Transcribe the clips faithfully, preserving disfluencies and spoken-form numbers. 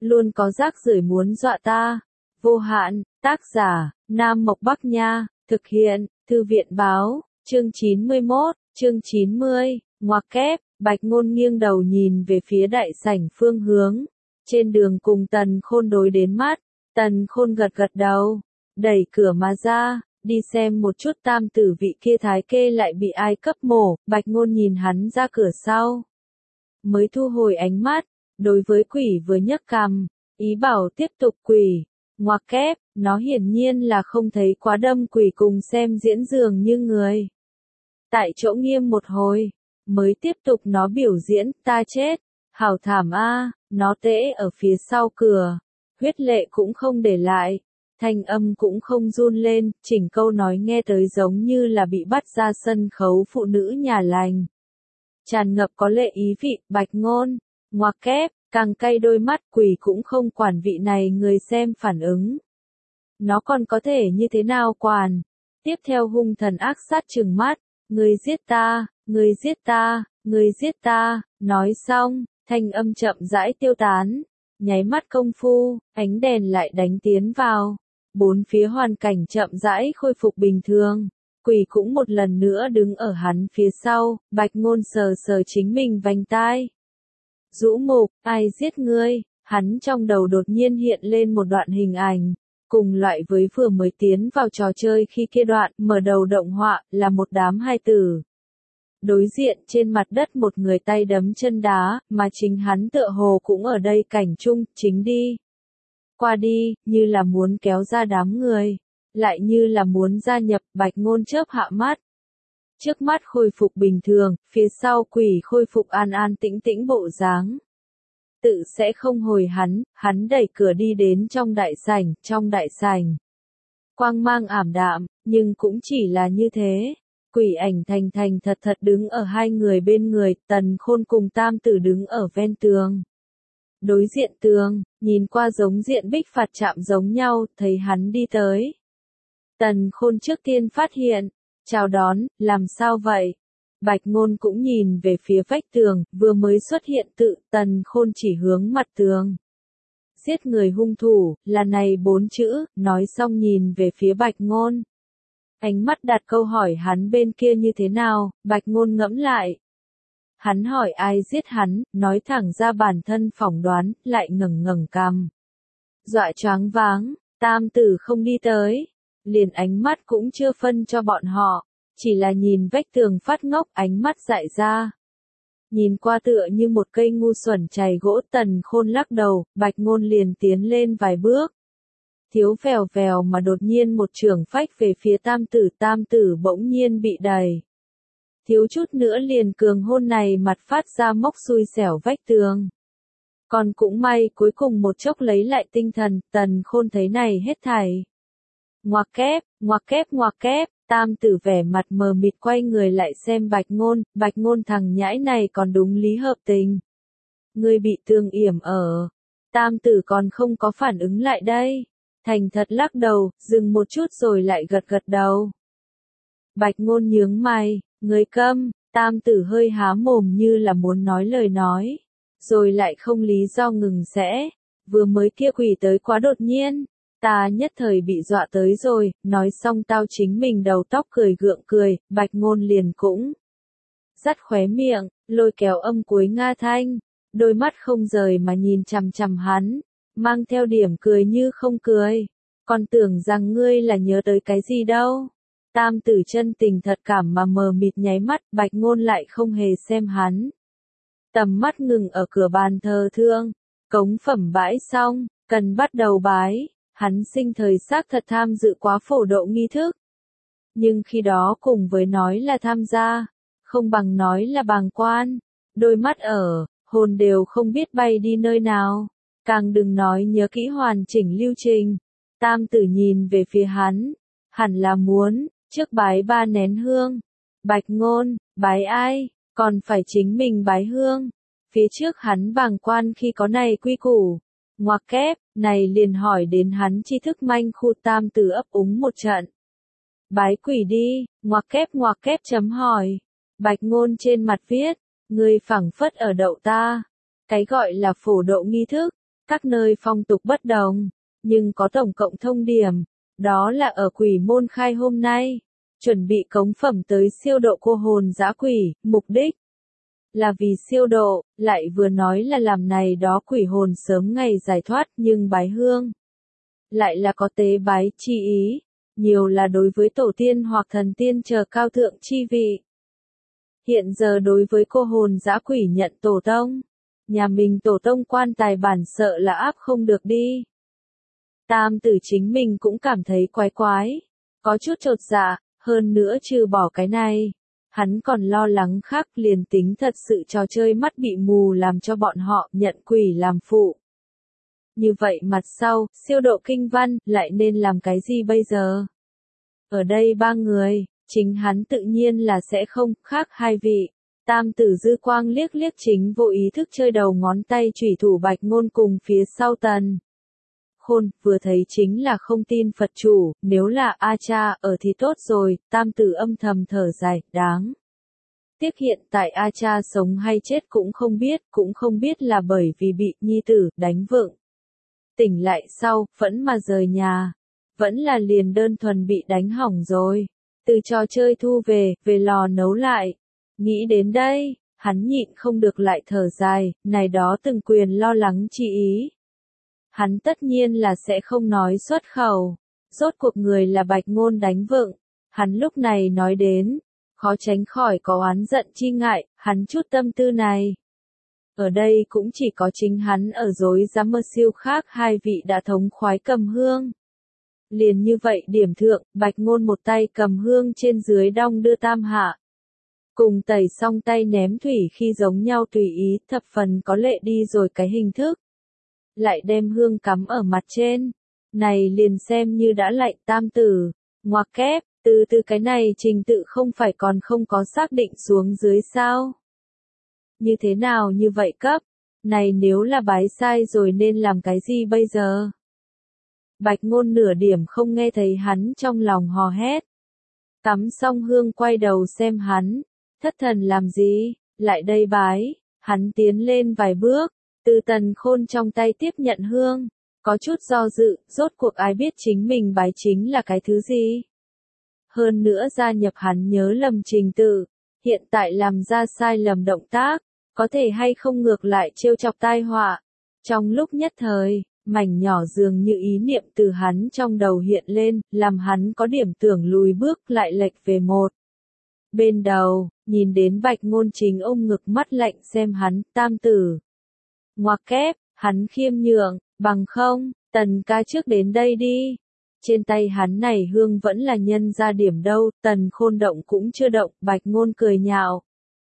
luôn có rác rưởi muốn dọa ta. Vô hạn, tác giả, Nam Mộc Bắc Nha, thực hiện, Thư viện Báo, chương chín mươi mốt, chương chín mươi, ngoặc kép, Bạch Ngôn nghiêng đầu nhìn về phía đại sảnh phương hướng. Trên đường cùng Tần Khôn đối đến mắt, Tần Khôn gật gật đầu, đẩy cửa mà ra, đi xem một chút tam tử vị kia thái kê lại bị ai cấp mổ. Bạch Ngôn nhìn hắn ra cửa sau, mới thu hồi ánh mắt, đối với quỷ vừa nhấc cằm, ý bảo tiếp tục. Quỷ, ngoặc kép, nó hiển nhiên là không thấy quá đâm quỷ cùng xem diễn dường như người. Tại chỗ nghiêm một hồi, mới tiếp tục nó biểu diễn. Ta chết, hảo thảm a, nó tễ ở phía sau cửa, huyết lệ cũng không để lại, thanh âm cũng không run lên, chỉnh câu nói nghe tới giống như là bị bắt ra sân khấu phụ nữ nhà lành. Tràn ngập có lệ ý vị. Bạch Ngôn, ngoặc kép, càng cay đôi mắt. Quỷ cũng không quản vị này người xem phản ứng. Nó còn có thể như thế nào quản. Tiếp theo hung thần ác sát trừng mắt, người giết ta, người giết ta, người giết ta. Nói xong, thanh âm chậm rãi tiêu tán, nháy mắt công phu, ánh đèn lại đánh tiến vào. Bốn phía hoàn cảnh chậm rãi khôi phục bình thường. Quỷ cũng một lần nữa đứng ở hắn phía sau. Bạch Ngôn sờ sờ chính mình vành tai. Rũ mục, ai giết ngươi? Hắn trong đầu đột nhiên hiện lên một đoạn hình ảnh, cùng loại với vừa mới tiến vào trò chơi khi kia đoạn mở đầu động họa, là một đám hài tử. Đối diện trên mặt đất một người tay đấm chân đá, mà chính hắn tựa hồ cũng ở đây cảnh chung. Chính đi qua đi, như là muốn kéo ra đám người, lại như là muốn gia nhập. Bạch Ngôn chớp hạ mắt, trước mắt khôi phục bình thường, phía sau quỷ khôi phục an an tĩnh tĩnh bộ dáng. Tự sẽ không hồi hắn, hắn đẩy cửa đi đến trong đại sảnh. Trong đại sảnh, quang mang ảm đạm, nhưng cũng chỉ là như thế. Quỷ ảnh thành thành thật thật đứng ở hai người bên người. Tần Khôn cùng tam tử đứng ở ven tường. Đối diện tường, nhìn qua giống diện bích phạt chạm giống nhau. Thấy hắn đi tới, Tần Khôn trước tiên phát hiện, chào đón. Làm sao vậy? Bạch Ngôn cũng nhìn về phía vách tường, vừa mới xuất hiện tự. Tần Khôn chỉ hướng mặt tường. Giết người hung thủ, là này bốn chữ. Nói xong nhìn về phía Bạch Ngôn, ánh mắt đặt câu hỏi hắn bên kia như thế nào. Bạch Ngôn ngẫm lại. Hắn hỏi ai giết hắn, nói thẳng ra bản thân phỏng đoán, lại ngẩng ngẩng cằm. Dọa choáng váng, tam tử không đi tới, liền ánh mắt cũng chưa phân cho bọn họ, chỉ là nhìn vách tường phát ngốc, ánh mắt dại ra. Nhìn qua tựa như một cây ngu xuẩn chày gỗ. Tần Khôn lắc đầu. Bạch Ngôn liền tiến lên vài bước, thiếu vèo vèo mà đột nhiên một chưởng phách về phía tam tử. Tam tử bỗng nhiên bị đẩy, thiếu chút nữa liền cường hôn này mặt phát ra mốc xui xẻo vách tường. Còn cũng may cuối cùng một chốc lấy lại tinh thần. Tần Khôn thấy này hết thảy, ngoặc kép, ngoặc kép, ngoặc kép. Tam tử vẻ mặt mờ mịt quay người lại xem Bạch Ngôn. Bạch Ngôn thằng nhãi này còn đúng lý hợp tình. Ngươi bị tương yểm ở. Tam tử còn không có phản ứng lại đây, thành thật lắc đầu, dừng một chút rồi lại gật gật đầu. Bạch Ngôn nhướng mày, ngươi câm. Tam tử hơi há mồm như là muốn nói lời nói, rồi lại không lý do ngừng sẽ. Vừa mới kia quỷ tới quá đột nhiên, ta nhất thời bị dọa tới rồi. Nói xong tao chính mình đầu tóc cười gượng cười. Bạch Ngôn liền cũng dắt khóe miệng, lôi kéo âm cuối nga thanh, đôi mắt không rời mà nhìn chằm chằm hắn, mang theo điểm cười như không cười. Còn tưởng rằng ngươi là nhớ tới cái gì đâu. Tam tử chân tình thật cảm mà mờ mịt nháy mắt. Bạch Ngôn lại không hề xem hắn, tầm mắt ngừng ở cửa bàn thờ thương. Cống phẩm bãi xong, cần bắt đầu bái. Hắn sinh thời xác thật tham dự quá phổ độ nghi thức, nhưng khi đó cùng với nói là tham gia, không bằng nói là bàng quan. Đôi mắt ở, hồn đều không biết bay đi nơi nào, càng đừng nói nhớ kỹ hoàn chỉnh lưu trình. Tam tử nhìn về phía hắn, hẳn là muốn trước bái ba nén hương. Bạch Ngôn, bái ai? Còn phải chính mình bái hương. Phía trước hắn bàng quan khi có này quy củ. Ngoặc kép, này liền hỏi đến hắn tri thức manh khu. Tam tử ấp úng một trận. Bái quỷ đi. Ngoặc kép ngoặc kép chấm hỏi. Bạch Ngôn trên mặt viết, ngươi phảng phất ở đậu ta. Cái gọi là phổ độ nghi thức, các nơi phong tục bất đồng, nhưng có tổng cộng thông điểm, đó là ở quỷ môn khai hôm nay, chuẩn bị cống phẩm tới siêu độ cô hồn dã quỷ, mục đích là vì siêu độ, lại vừa nói là làm này đó quỷ hồn sớm ngày giải thoát, nhưng bái hương lại là có tế bái chi ý, nhiều là đối với tổ tiên hoặc thần tiên chờ cao thượng chi vị. Hiện giờ đối với cô hồn dã quỷ nhận tổ tông, nhà mình tổ tông quan tài bản sợ là áp không được đi. Tam tử chính mình cũng cảm thấy quái quái, có chút chột dạ, hơn nữa trừ bỏ cái này, hắn còn lo lắng khác, liền tính thật sự trò chơi mắt bị mù làm cho bọn họ nhận quỷ làm phụ. Như vậy mặt sau, siêu độ kinh văn, lại nên làm cái gì bây giờ? Ở đây ba người, chính hắn tự nhiên là sẽ không, khác hai vị. Tam tử dư quang liếc liếc chính vô ý thức chơi đầu ngón tay chủy thủ Bạch Ngôn cùng phía sau Tần Khôn, vừa thấy chính là không tin Phật chủ, nếu là A cha ở thì tốt rồi, tam tử âm thầm thở dài, đáng. Tiếc hiện tại A cha sống hay chết cũng không biết, cũng không biết là bởi vì bị nhi tử đánh vượng. Tỉnh lại sau, vẫn mà rời nhà, vẫn là liền đơn thuần bị đánh hỏng rồi, từ trò chơi thu về, về lò nấu lại. Nghĩ đến đây, hắn nhịn không được lại thở dài, này đó từng quyền lo lắng chi ý. Hắn tất nhiên là sẽ không nói xuất khẩu, rốt cuộc người là Bạch Ngôn đánh vựng, hắn lúc này nói đến, khó tránh khỏi có oán giận chi ngại, hắn chút tâm tư này. Ở đây cũng chỉ có chính hắn ở dối dám mơ siêu khác hai vị đã thống khoái cầm hương. Liền như vậy điểm thượng, Bạch Ngôn một tay cầm hương trên dưới đong đưa tam hạ. Cùng tẩy xong tay ném thủy khi giống nhau tùy ý, thập phần có lệ đi rồi cái hình thức. Lại đem hương cắm ở mặt trên. Này liền xem như đã lạnh tam tử. Ngoặc kép, từ từ cái này trình tự không phải còn không có xác định xuống dưới sao. Như thế nào như vậy cấp? Này nếu là bái sai rồi nên làm cái gì bây giờ? Bạch Ngôn nửa điểm không nghe thấy hắn trong lòng hò hét. Tắm xong hương quay đầu xem hắn. Thất thần làm gì? Lại đây bái. Hắn tiến lên vài bước. Từ Tần Khôn trong tay tiếp nhận hương. Có chút do dự, rốt cuộc ai biết chính mình bái chính là cái thứ gì? Hơn nữa gia nhập hắn nhớ lầm trình tự. Hiện tại làm ra sai lầm động tác. Có thể hay không ngược lại trêu chọc tai họa. Trong lúc nhất thời, mảnh nhỏ dường như ý niệm từ hắn trong đầu hiện lên, làm hắn có điểm tưởng lùi bước lại lệch về một. Bên đầu, nhìn đến Bạch Ngôn chính ôm ngực mắt lạnh xem hắn, tam tử. Ngoặc kép, hắn khiêm nhượng, bằng không, Tần ca trước đến đây đi. Trên tay hắn này hương vẫn là nhân ra điểm đâu, Tần Khôn động cũng chưa động, Bạch Ngôn cười nhạo.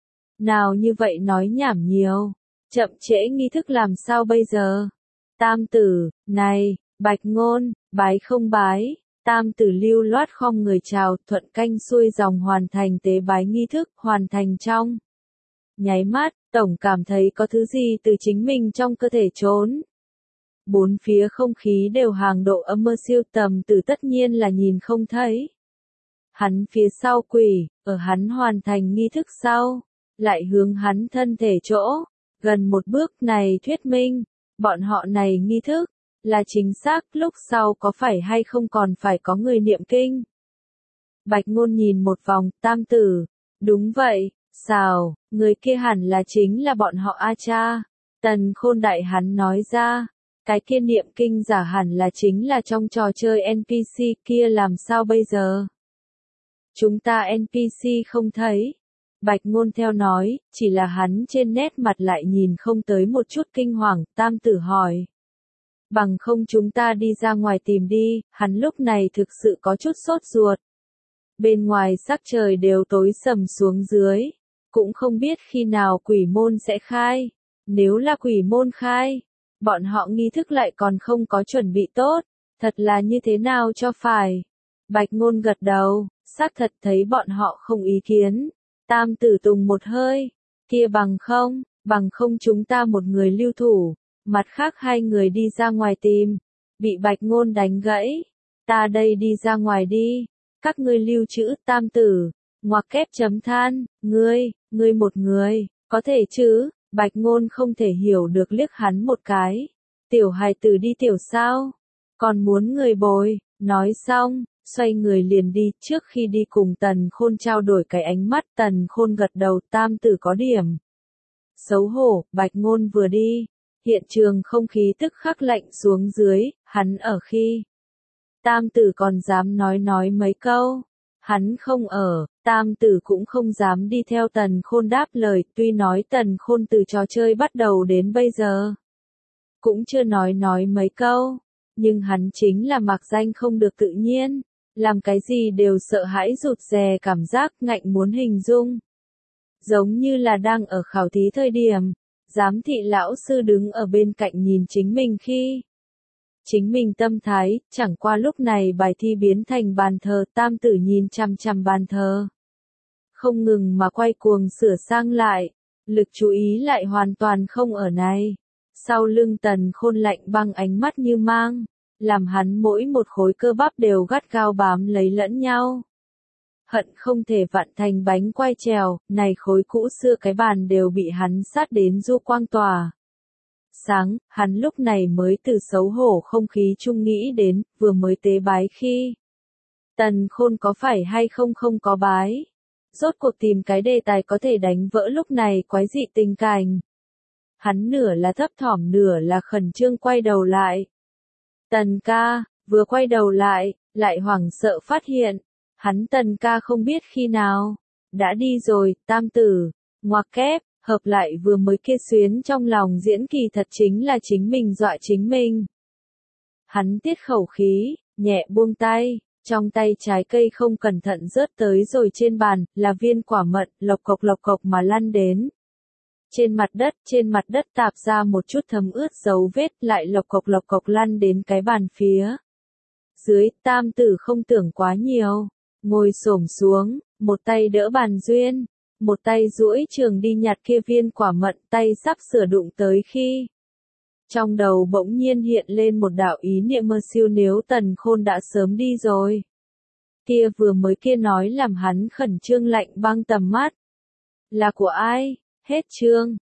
Nào như vậy nói nhảm nhiều, chậm trễ nghi thức làm sao bây giờ? Tam tử, này, Bạch Ngôn, bái không bái? Tam tử lưu loát khom người chào, thuận canh xuôi dòng hoàn thành tế bái nghi thức, hoàn thành trong. Nháy mắt, tổng cảm thấy có thứ gì từ chính mình trong cơ thể trốn. Bốn phía không khí đều hàng độ âm mơ siêu tầm tử tất nhiên là nhìn không thấy. Hắn phía sau quỷ, ở hắn hoàn thành nghi thức sau, lại hướng hắn thân thể chỗ, gần một bước này thuyết minh, bọn họ này nghi thức, là chính xác lúc sau có phải hay không còn phải có người niệm kinh. Bạch Ngôn nhìn một vòng, tam tử, đúng vậy, sao, người kia hẳn là chính là bọn họ A cha. Tần Khôn đại hắn nói ra, cái kia niệm kinh giả hẳn là chính là trong trò chơi en pê xê kia làm sao bây giờ? Chúng ta en pê xê không thấy. Bạch Ngôn theo nói, chỉ là hắn trên nét mặt lại nhìn không tới một chút kinh hoàng, tam tử hỏi. Bằng không chúng ta đi ra ngoài tìm đi, hắn lúc này thực sự có chút sốt ruột. Bên ngoài sắc trời đều tối sầm xuống dưới, cũng không biết khi nào quỷ môn sẽ khai. Nếu là quỷ môn khai, bọn họ nghi thức lại còn không có chuẩn bị tốt, thật là như thế nào cho phải. Bạch Ngôn gật đầu, xác thật thấy bọn họ không ý kiến. Tam tử tùng một hơi, kia bằng không, bằng không chúng ta một người lưu thủ, mặt khác hai người đi ra ngoài tìm, bị Bạch Ngôn đánh gãy, ta đây đi ra ngoài đi, các ngươi lưu trữ tam tử, ngoặc kép chấm than, ngươi, ngươi một người, có thể chứ, Bạch Ngôn không thể hiểu được liếc hắn một cái, Tiểu hài tử đi tiểu sao? Còn muốn người bồi, nói xong, xoay người liền đi, trước khi đi cùng Tần Khôn trao đổi cái ánh mắt, Tần Khôn gật đầu, tam tử có điểm. Xấu hổ, Bạch Ngôn vừa đi, hiện trường không khí tức khắc lạnh xuống dưới, hắn ở khi. Tam tử còn dám nói nói mấy câu, hắn không ở, tam tử cũng không dám đi theo Tần Khôn đáp lời, tuy nói Tần Khôn từ trò chơi bắt đầu đến bây giờ. Cũng chưa nói nói mấy câu, nhưng hắn chính là mặc danh không được tự nhiên, làm cái gì đều sợ hãi rụt rè cảm giác ngạnh muốn hình dung. Giống như là đang ở khảo thí thời điểm, giám thị lão sư đứng ở bên cạnh nhìn chính mình khi. Chính mình tâm thái, chẳng qua lúc này bài thi biến thành bàn thờ, tam tử nhìn chằm chằm bàn thờ. Không ngừng mà quay cuồng sửa sang lại, lực chú ý lại hoàn toàn không ở này. Sau lưng Tần Khôn lạnh băng ánh mắt như mang, làm hắn mỗi một khối cơ bắp đều gắt gao bám lấy lẫn nhau. Hận không thể vặn thành bánh quai trèo, này khối cũ xưa cái bàn đều bị hắn sát đến du quang tỏa. Sáng, hắn lúc này mới từ xấu hổ không khí chung nghĩ đến, vừa mới tế bái khi. Tần Khôn có phải hay không không có bái. Rốt cuộc tìm cái đề tài có thể đánh vỡ lúc này quái dị tình cảnh. Hắn nửa là thấp thỏm nửa là khẩn trương quay đầu lại. Tần ca, vừa quay đầu lại, lại hoảng sợ phát hiện. Hắn Tần ca không biết khi nào. Đã đi rồi, tam tử, ngoặc kép, hợp lại vừa mới kia xuyến trong lòng diễn kỳ thật chính là chính mình dọa chính mình. Hắn tiết khẩu khí, nhẹ buông tay, trong tay trái cây không cẩn thận rớt tới rồi trên bàn, là viên quả mận, lộc cộc lộc cộc mà lăn đến. Trên mặt đất, trên mặt đất tạp ra một chút thấm ướt dấu vết, lại lộc cộc lộc cộc lăn đến cái bàn phía. Dưới, tam tử không tưởng quá nhiều, ngồi xổm xuống, một tay đỡ bàn duyên, một tay duỗi trường đi nhặt kia viên quả mận, tay sắp sửa đụng tới khi. Trong đầu bỗng nhiên hiện lên một đạo ý niệm mơ siêu, nếu Tần Khôn đã sớm đi rồi. Kia vừa mới kia nói làm hắn khẩn trương lạnh băng tầm mắt. Là của ai? Hết chương.